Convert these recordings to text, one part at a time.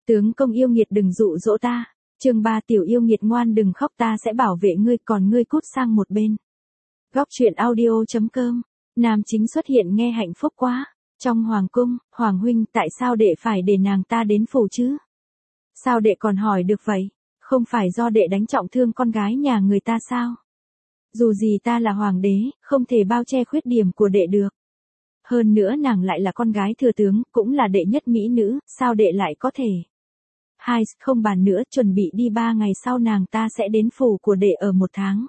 Tướng công yêu nghiệt đừng dụ dỗ ta. Chương 3 tiểu yêu nghiệt ngoan đừng khóc ta sẽ bảo vệ ngươi còn ngươi cút sang một bên. Góc truyện audio.com. Nam chính xuất hiện nghe hạnh phúc quá. Trong hoàng cung, hoàng huynh tại sao đệ phải để nàng ta đến phủ chứ? Sao đệ còn hỏi được vậy? Không phải do đệ đánh trọng thương con gái nhà người ta sao? Dù gì ta là hoàng đế, không thể bao che khuyết điểm của đệ được. Hơn nữa nàng lại là con gái thừa tướng, cũng là đệ nhất mỹ nữ, sao đệ lại có thể? Hai, không bàn nữa, chuẩn bị đi 3 ngày sau nàng ta sẽ đến phủ của đệ ở 1 tháng.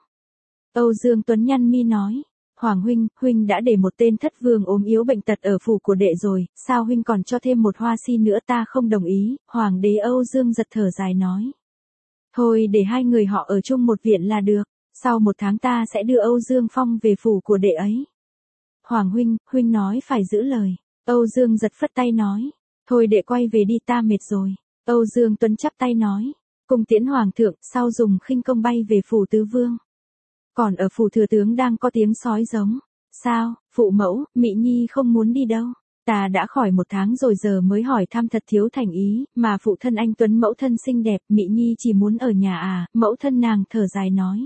Âu Dương Tuấn nhăn mi nói, Hoàng huynh, huynh đã để một tên thất vương ốm yếu bệnh tật ở phủ của đệ rồi, sao huynh còn cho thêm một hoa si nữa ta không đồng ý, Hoàng đế Âu Dương giật thở dài nói. Thôi để 2 người họ ở chung một viện là được, sau 1 tháng ta sẽ đưa Âu Dương Phong về phủ của đệ ấy. Hoàng huynh, huynh nói phải giữ lời, Âu Dương giật phất tay nói, thôi đệ quay về đi ta mệt rồi. Âu Dương Tuấn chắp tay nói, cung tiễn hoàng thượng, sau dùng khinh công bay về phủ tứ vương. Còn ở phủ thừa tướng đang có tiếng sói giống. Sao, phụ mẫu, Mị Nhi không muốn đi đâu. Ta đã khỏi 1 tháng rồi giờ mới hỏi thăm thật thiếu thành ý, mà phụ thân anh Tuấn mẫu thân xinh đẹp, Mị Nhi chỉ muốn ở nhà à, mẫu thân nàng thở dài nói.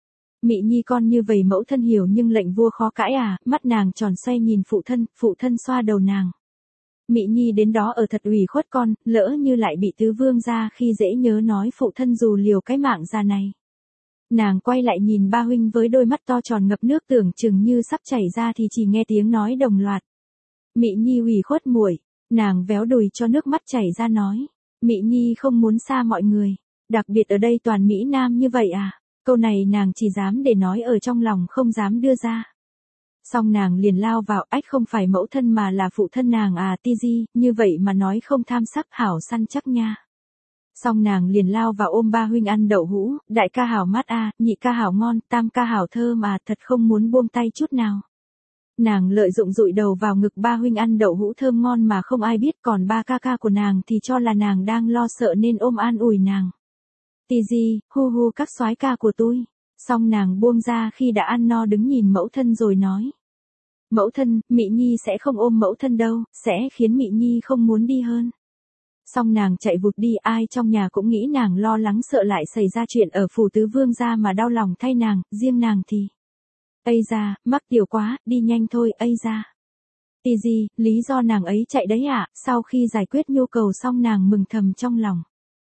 Mị Nhi con như vậy mẫu thân hiểu nhưng lệnh vua khó cãi à, mắt nàng tròn xoay nhìn phụ thân xoa đầu nàng. Mị Nhi đến đó ở thật ủy khuất con, lỡ như lại bị tứ vương ra khi dễ nhớ nói phụ thân dù liều cái mạng già này. Nàng quay lại nhìn ba huynh với đôi mắt to tròn ngập nước tưởng chừng như sắp chảy ra thì chỉ nghe tiếng nói đồng loạt. Mị Nhi ủy khuất muội, nàng véo đùi cho nước mắt chảy ra nói. Mị Nhi không muốn xa mọi người, đặc biệt ở đây toàn Mỹ Nam như vậy à, câu này nàng chỉ dám để nói ở trong lòng không dám đưa ra. Xong nàng liền lao vào, ách không phải mẫu thân mà là phụ thân nàng à ti di, như vậy mà nói không tham sắc hảo săn chắc nha. Xong nàng liền lao vào ôm ba huynh ăn đậu hũ, đại ca hảo mát à, nhị ca hảo ngon, tam ca hảo thơm mà thật không muốn buông tay chút nào. Nàng lợi dụng dụi đầu vào ngực ba huynh ăn đậu hũ thơm ngon mà không ai biết còn ba ca ca của nàng thì cho là nàng đang lo sợ nên ôm an ủi nàng. Ti di, hu hu các soái ca của tôi. Xong nàng buông ra khi đã ăn no đứng nhìn mẫu thân rồi nói. Mẫu thân, Mị Nhi sẽ không ôm mẫu thân đâu, sẽ khiến Mị Nhi không muốn đi hơn. Xong nàng chạy vụt đi ai trong nhà cũng nghĩ nàng lo lắng sợ lại xảy ra chuyện ở phủ tứ vương gia mà đau lòng thay nàng, riêng nàng thì. Ây da, mắc tiểu quá, đi nhanh thôi, ây da. Tì gì, lý do nàng ấy chạy đấy ạ, sau khi giải quyết nhu cầu xong nàng mừng thầm trong lòng.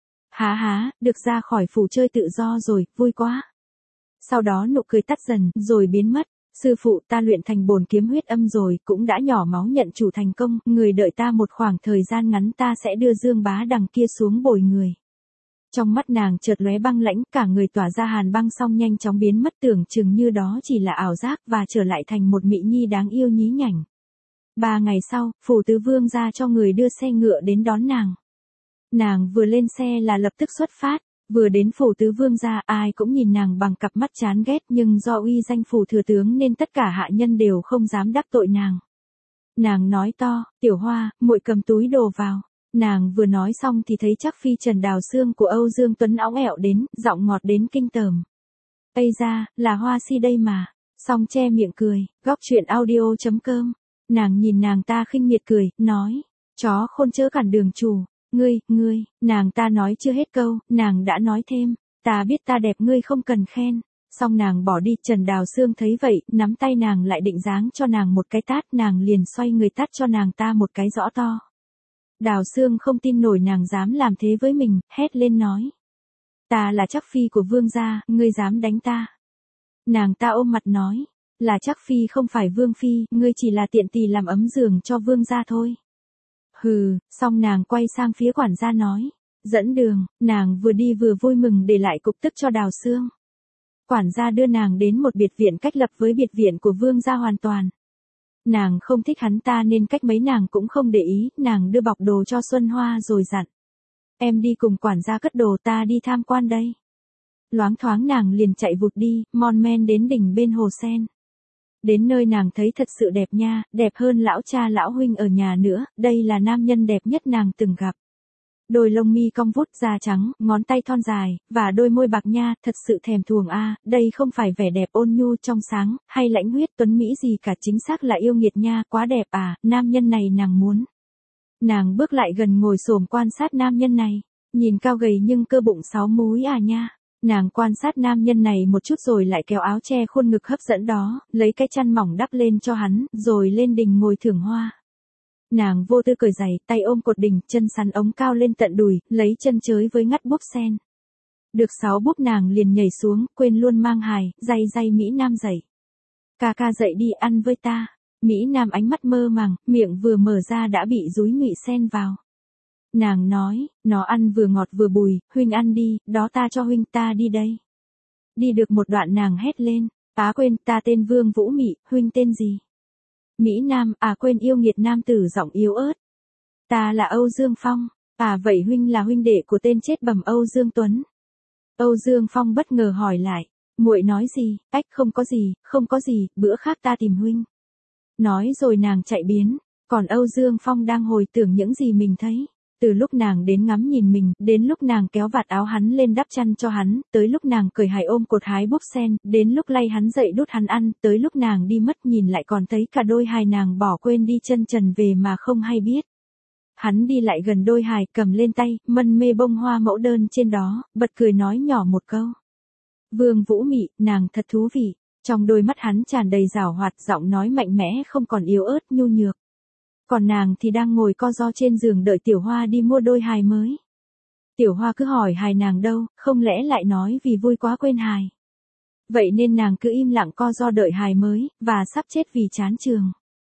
Há, được ra khỏi phủ chơi tự do rồi, vui quá. Sau đó nụ cười tắt dần, rồi biến mất. Sư phụ ta luyện thành bổn kiếm huyết âm rồi, cũng đã nhỏ máu nhận chủ thành công, người đợi ta một khoảng thời gian ngắn ta sẽ đưa Dương Bá đằng kia xuống bồi người. Trong mắt nàng chợt lóe băng lãnh, cả người tỏa ra hàn băng xong nhanh chóng biến mất tưởng chừng như đó chỉ là ảo giác và trở lại thành một Mị Nhi đáng yêu nhí nhảnh. 3 ngày sau, phủ tứ vương ra cho người đưa xe ngựa đến đón nàng. Nàng vừa lên xe là lập tức xuất phát. Vừa đến phủ tứ vương gia ai cũng nhìn nàng bằng cặp mắt chán ghét nhưng do uy danh phủ thừa tướng nên tất cả hạ nhân đều không dám đắc tội nàng. Nàng nói to, tiểu hoa, muội cầm túi đồ vào. Nàng vừa nói xong thì thấy chắc phi Trần Đào Sương của Âu Dương Tuấn óng ẹo đến, giọng ngọt đến kinh tởm. Ây ra, là hoa si đây mà. Xong che miệng cười, góc truyện audio.com. Nàng nhìn nàng ta khinh miệt cười, nói, chó khôn chớ cản đường chủ. Ngươi, nàng ta nói chưa hết câu, nàng đã nói thêm, ta biết ta đẹp ngươi không cần khen. Xong nàng bỏ đi, Trần Đào Sương thấy vậy, nắm tay nàng lại định giáng cho nàng một cái tát, nàng liền xoay người tát cho nàng ta một cái rõ to. Đào Sương không tin nổi nàng dám làm thế với mình, hét lên nói. Ta là chắc phi của vương gia, ngươi dám đánh ta. Nàng ta ôm mặt nói, là chắc phi không phải vương phi, ngươi chỉ là tiện tỳ làm ấm giường cho vương gia thôi. Hừ, xong nàng quay sang phía quản gia nói, dẫn đường, nàng vừa đi vừa vui mừng để lại cục tức cho Đào Sương. Quản gia đưa nàng đến một biệt viện cách lập với biệt viện của vương gia hoàn toàn. Nàng không thích hắn ta nên cách mấy nàng cũng không để ý, nàng đưa bọc đồ cho Xuân Hoa rồi dặn. Em đi cùng quản gia cất đồ ta đi tham quan đây. Loáng thoáng nàng liền chạy vụt đi, mon men đến đỉnh bên hồ sen. Đến nơi nàng thấy thật sự đẹp nha, đẹp hơn lão cha lão huynh ở nhà nữa, đây là nam nhân đẹp nhất nàng từng gặp. Đôi lông mi cong vút da trắng, ngón tay thon dài, và đôi môi bạc nha, thật sự thèm thuồng a, đây không phải vẻ đẹp ôn nhu trong sáng, hay lãnh huyết tuấn mỹ gì cả chính xác là yêu nghiệt nha, quá đẹp à, nam nhân này nàng muốn. Nàng bước lại gần ngồi xổm quan sát nam nhân này, nhìn cao gầy nhưng cơ bụng 6 múi à nha. Nàng quan sát nam nhân này một chút rồi lại kéo áo che khuôn ngực hấp dẫn đó, lấy cái chăn mỏng đắp lên cho hắn, rồi lên đình ngồi thưởng hoa. Nàng vô tư cởi giày, tay ôm cột đình, chân sắn ống cao lên tận đùi, lấy chân chới với ngắt búp sen. Được 6 búp nàng liền nhảy xuống, quên luôn mang hài, day Mỹ Nam dậy. Ca ca dậy đi ăn với ta. Mỹ Nam ánh mắt mơ màng, miệng vừa mở ra đã bị dúi ngụy sen vào. Nàng nói, nó ăn vừa ngọt vừa bùi, huynh ăn đi, đó ta cho huynh, ta đi đây. Đi được một đoạn nàng hét lên, quên, ta tên Vương Vũ Mị, huynh tên gì? Mỹ Nam, quên, yêu nghiệt nam tử giọng yếu ớt. Ta là Âu Dương Phong, vậy huynh là huynh đệ của tên chết bầm Âu Dương Tuấn. Âu Dương Phong bất ngờ hỏi lại, muội nói gì? Không có gì, bữa khác ta tìm huynh. Nói rồi nàng chạy biến, còn Âu Dương Phong đang hồi tưởng những gì mình thấy. Từ lúc nàng đến ngắm nhìn mình, đến lúc nàng kéo vạt áo hắn lên đắp chăn cho hắn, tới lúc nàng cởi hài ôm cột hái búp sen, đến lúc lay hắn dậy đút hắn ăn, tới lúc nàng đi mất nhìn lại còn thấy cả đôi hài nàng bỏ quên đi chân trần về mà không hay biết. Hắn đi lại gần đôi hài, cầm lên tay, mân mê bông hoa mẫu đơn trên đó, bật cười nói nhỏ một câu. Vương Vũ Mị, nàng thật thú vị. Trong đôi mắt hắn tràn đầy giảo hoạt, giọng nói mạnh mẽ không còn yếu ớt nhu nhược. Còn nàng thì đang ngồi co ro trên giường đợi Tiểu Hoa đi mua đôi hài mới. Tiểu Hoa cứ hỏi hài nàng đâu, không lẽ lại nói vì vui quá quên hài. Vậy nên nàng cứ im lặng co ro đợi hài mới, và sắp chết vì chán trường.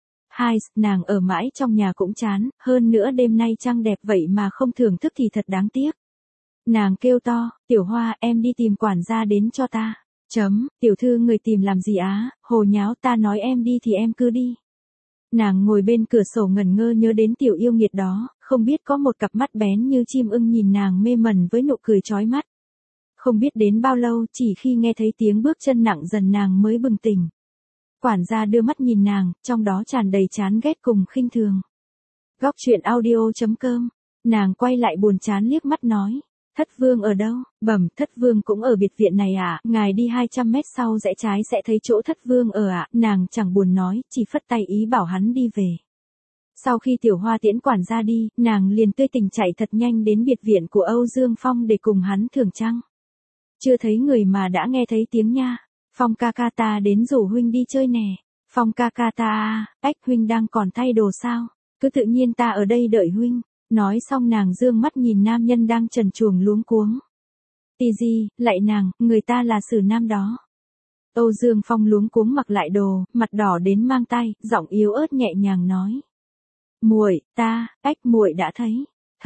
Nàng ở mãi trong nhà cũng chán, hơn nữa đêm nay trăng đẹp vậy mà không thưởng thức thì thật đáng tiếc. Nàng kêu to, Tiểu Hoa, em đi tìm quản gia đến cho ta. Tiểu thư người tìm làm gì á, hồ nháo, ta nói em đi thì em cứ đi. Nàng ngồi bên cửa sổ ngẩn ngơ nhớ đến tiểu yêu nghiệt đó, không biết có một cặp mắt bén như chim ưng nhìn nàng mê mẩn với nụ cười chói mắt. Không biết đến bao lâu, chỉ khi nghe thấy tiếng bước chân nặng dần nàng mới bừng tỉnh. Quản gia đưa mắt nhìn nàng, trong đó tràn đầy chán ghét cùng khinh thường. Góc truyện audio.com, nàng quay lại buồn chán liếc mắt nói. Thất Vương ở đâu? Bẩm, Thất Vương cũng ở biệt viện này ạ, ngài đi 200 mét sau rẽ trái sẽ thấy chỗ Thất Vương ở ạ, nàng chẳng buồn nói, chỉ phất tay ý bảo hắn đi về. Sau khi Tiểu Hoa tiễn quản gia đi, nàng liền tươi tỉnh chạy thật nhanh đến biệt viện của Âu Dương Phong để cùng hắn thưởng trăng. Chưa thấy người mà đã nghe thấy tiếng nha. Phong ca ca ta đến rủ huynh đi chơi nè. Phong ca ca ta huynh đang còn thay đồ sao? Cứ tự nhiên ta ở đây đợi huynh. Nói xong nàng dương mắt nhìn nam nhân đang trần truồng luống cuống. Tì gì, lạy nàng, người ta là Sử Nam đó. Âu Dương Phong luống cuống mặc lại đồ, mặt đỏ đến mang tay, giọng yếu ớt nhẹ nhàng nói. Muội, muội đã thấy.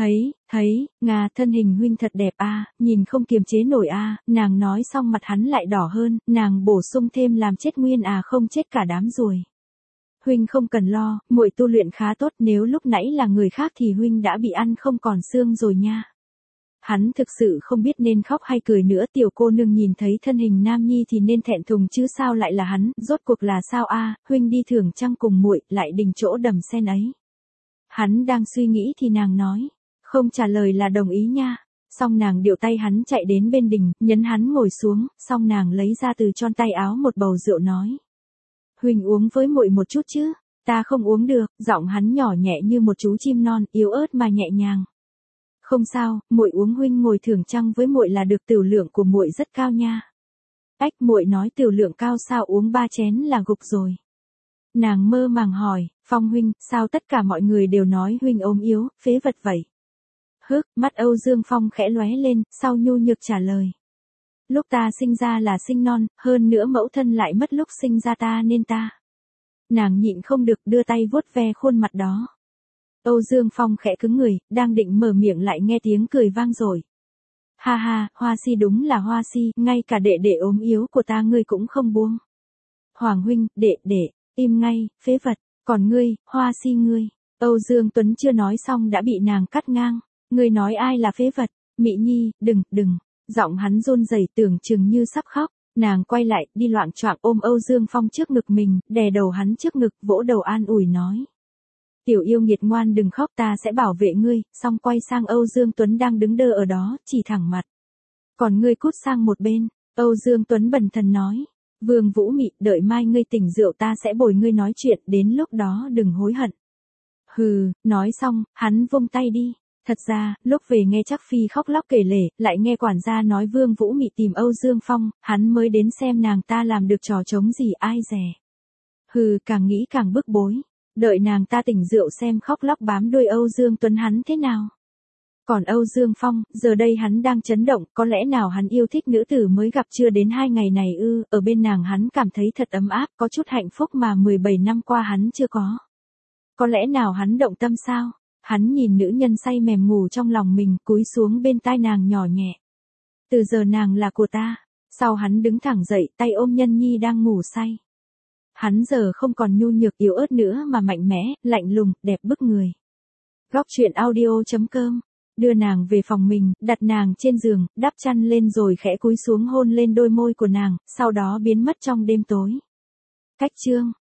Ngà, thân hình huynh thật đẹp nhìn không kiềm chế nổi nàng nói xong mặt hắn lại đỏ hơn, nàng bổ sung thêm làm chết nguyên không chết cả đám ruồi. Huynh không cần lo, muội tu luyện khá tốt, nếu lúc nãy là người khác thì huynh đã bị ăn không còn xương rồi nha. Hắn thực sự không biết nên khóc hay cười nữa, tiểu cô nương nhìn thấy thân hình nam nhi thì nên thẹn thùng chứ sao lại là hắn, rốt cuộc là sao huynh đi thưởng trăng cùng muội, lại đình chỗ đầm sen ấy. Hắn đang suy nghĩ thì nàng nói, không trả lời là đồng ý nha. Xong nàng điệu tay hắn chạy đến bên đình, nhấn hắn ngồi xuống, xong nàng lấy ra từ trong tay áo một bầu rượu nói. Huynh uống với muội một chút chứ? Ta không uống được, giọng hắn nhỏ nhẹ như một chú chim non, yếu ớt mà nhẹ nhàng. Không sao, muội uống, huynh ngồi thưởng trăng với muội là được, tiểu lượng của muội rất cao nha. Muội nói tiểu lượng cao sao, uống 3 chén là gục rồi. Nàng mơ màng hỏi, Phong huynh, sao tất cả mọi người đều nói huynh ốm yếu, phế vật vậy? Mắt Âu Dương Phong khẽ lóe lên, sau nhu nhược trả lời. Lúc ta sinh ra là sinh non, hơn nữa mẫu thân lại mất lúc sinh ra ta nên ta. Nàng nhịn không được đưa tay vuốt ve khuôn mặt đó. Âu Dương Phong khẽ cứng người, đang định mở miệng lại nghe tiếng cười vang rồi. Ha ha, Hoa Si đúng là Hoa Si, ngay cả đệ đệ ốm yếu của ta ngươi cũng không buông. Hoàng huynh, đệ, im ngay, phế vật, còn ngươi, Hoa Si ngươi. Âu Dương Tuấn chưa nói xong đã bị nàng cắt ngang. Ngươi nói ai là phế vật? Mị Nhi, đừng. Giọng hắn run rẩy tưởng chừng như sắp khóc. Nàng quay lại, đi loạng choạng ôm Âu Dương Phong trước ngực mình, đè đầu hắn trước ngực, vỗ đầu an ủi nói. Tiểu yêu nghiệt ngoan đừng khóc, ta sẽ bảo vệ ngươi. Xong quay sang Âu Dương Tuấn đang đứng đơ ở đó, chỉ thẳng mặt. Còn ngươi cút sang một bên. Âu Dương Tuấn bần thần nói. Vương Vũ Mị, đợi mai ngươi tỉnh rượu ta sẽ bồi ngươi nói chuyện, đến lúc đó đừng hối hận. Hừ, nói xong, hắn vung tay đi. Thật ra, lúc về nghe Trác Phi khóc lóc kể lể, lại nghe quản gia nói Vương Vũ Mị tìm Âu Dương Phong, hắn mới đến xem nàng ta làm được trò trống gì ai dè. Hừ, càng nghĩ càng bức bối. Đợi nàng ta tỉnh rượu xem khóc lóc bám đuôi Âu Dương Tuấn hắn thế nào. Còn Âu Dương Phong, giờ đây hắn đang chấn động, có lẽ nào hắn yêu thích nữ tử mới gặp chưa đến 2 ngày này ư, ở bên nàng hắn cảm thấy thật ấm áp, có chút hạnh phúc mà 17 năm qua hắn chưa có. Có lẽ nào hắn động tâm sao? Hắn nhìn nữ nhân say mềm ngủ trong lòng mình, cúi xuống bên tai nàng nhỏ nhẹ. Từ giờ nàng là của ta. Sau hắn đứng thẳng dậy, tay ôm Nhân Nhi đang ngủ say. Hắn giờ không còn nhu nhược yếu ớt nữa mà mạnh mẽ, lạnh lùng, đẹp bức người. Góc truyện audio.com. Đưa nàng về phòng mình, đặt nàng trên giường, đắp chăn lên rồi khẽ cúi xuống hôn lên đôi môi của nàng, sau đó biến mất trong đêm tối. Cách chương